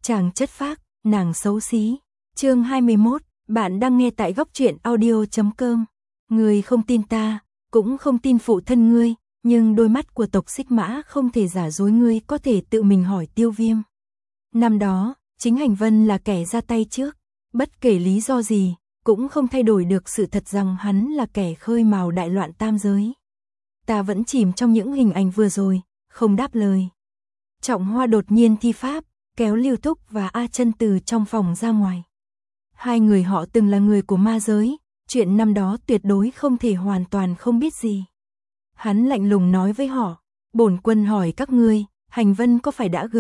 chàng chất phác, nàng xấu xí. Chương 21, bạn đang nghe tại góc truyện audio.com. Ngươi không tin ta, cũng không tin phụ thân ngươi, nhưng đôi mắt của tộc Xích Mã không thể giả dối, ngươi có thể tự mình hỏi Tiêu Viêm. Năm đó, chính Hành Vân là kẻ ra tay trước, bất kể lý do gì, cũng không thay đổi được sự thật rằng hắn là kẻ khơi mào đại loạn tam giới. Ta vẫn chìm trong những hình ảnh vừa rồi, không đáp lời. Trọng Hoa đột nhiên thi pháp, kéo Lưu Thúc và A Chân từ trong phòng ra ngoài. Hai người họ từng là người của ma giới, chuyện năm đó tuyệt đối không thể hoàn toàn không biết gì. Hắn lạnh lùng nói với họ, bổn quân hỏi các ngươi, Hành Vân có phải đã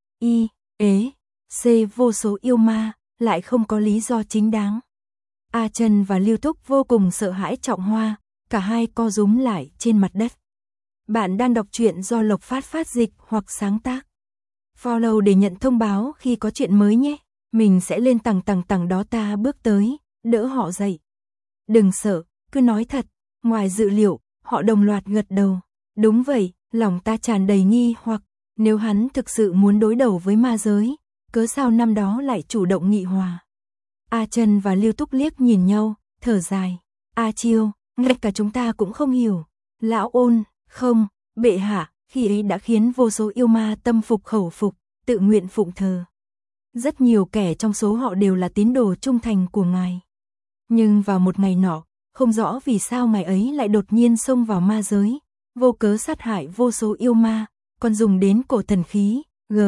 C vô số yêu ma, lại không có lý do chính đáng. A Chân và Lưu Thúc vô cùng sợ hãi Trọng Hoa, cả hai co rúm lại trên mặt đất. Bạn đang đọc truyện do Lộc Phát phát dịch hoặc sáng tác. Follow để nhận thông báo khi có chuyện mới nhé. Mình sẽ lên tầng đó. Ta bước tới, đỡ họ dậy. Đừng sợ, cứ nói thật. Ngoài dự liệu, họ đồng loạt gật đầu. Đúng vậy, lòng ta tràn đầy nghi hoặc, nếu hắn thực sự muốn đối đầu với ma giới, cớ sao năm đó lại chủ động nghị hòa. A Chân và Lưu Túc liếc nhìn nhau, thở dài. A Chiêu, ngay cả chúng ta cũng không hiểu. Lão Ôn, không, bệ hạ, khi ấy đã khiến vô số yêu ma tâm phục khẩu phục, tự nguyện phụng thờ. Rất nhiều kẻ trong số họ đều là tín đồ trung thành của ngài. Nhưng vào một ngày nọ, không rõ vì sao ngài ấy lại đột nhiên xông vào ma giới, vô cớ sát hại vô số yêu ma, còn dùng đến cổ thần khí,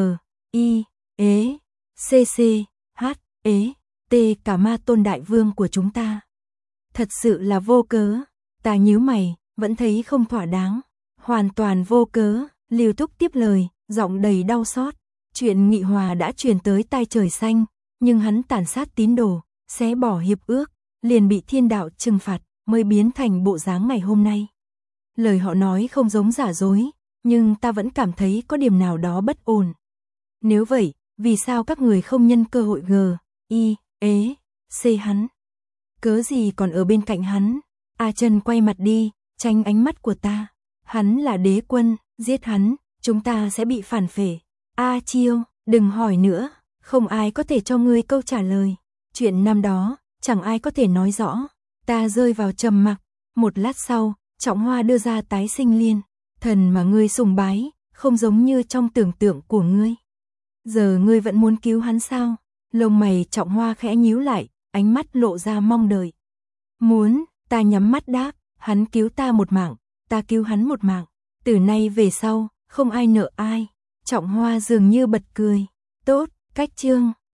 T cả ma tôn đại vương của chúng ta. Thật sự là vô cớ, ta nhíu mày, vẫn thấy không thỏa đáng. Hoàn toàn vô cớ, Lưu Túc tiếp lời, giọng đầy đau xót. Chuyện nghị hòa đã truyền tới tai Trời Xanh, nhưng hắn tàn sát tín đồ, xé bỏ hiệp ước, liền bị thiên đạo trừng phạt, mới biến thành bộ dáng ngày hôm nay. Lời họ nói không giống giả dối, nhưng ta vẫn cảm thấy có điểm nào đó bất ổn. Nếu vậy, vì sao các người không nhân cơ hội C hắn? Cớ gì còn ở bên cạnh hắn? A Chân quay mặt đi, tránh ánh mắt của ta. Hắn là đế quân, giết hắn, chúng ta sẽ bị phản phệ. A Chiêu, đừng hỏi nữa, không ai có thể cho ngươi câu trả lời. Chuyện năm đó, chẳng ai có thể nói rõ. Ta rơi vào trầm mặc, một lát sau, Trọng Hoa đưa ra tái sinh liên. Thần mà ngươi sùng bái, không giống như trong tưởng tượng của ngươi. Giờ ngươi vẫn muốn cứu hắn sao? Lông mày Trọng Hoa khẽ nhíu lại, ánh mắt lộ ra mong đợi. Muốn, ta nhắm mắt đáp, hắn cứu ta một mạng, ta cứu hắn một mạng. Từ nay về sau, không ai nợ ai. Trọng Hoa dường như bật cười. Tốt, cách chương.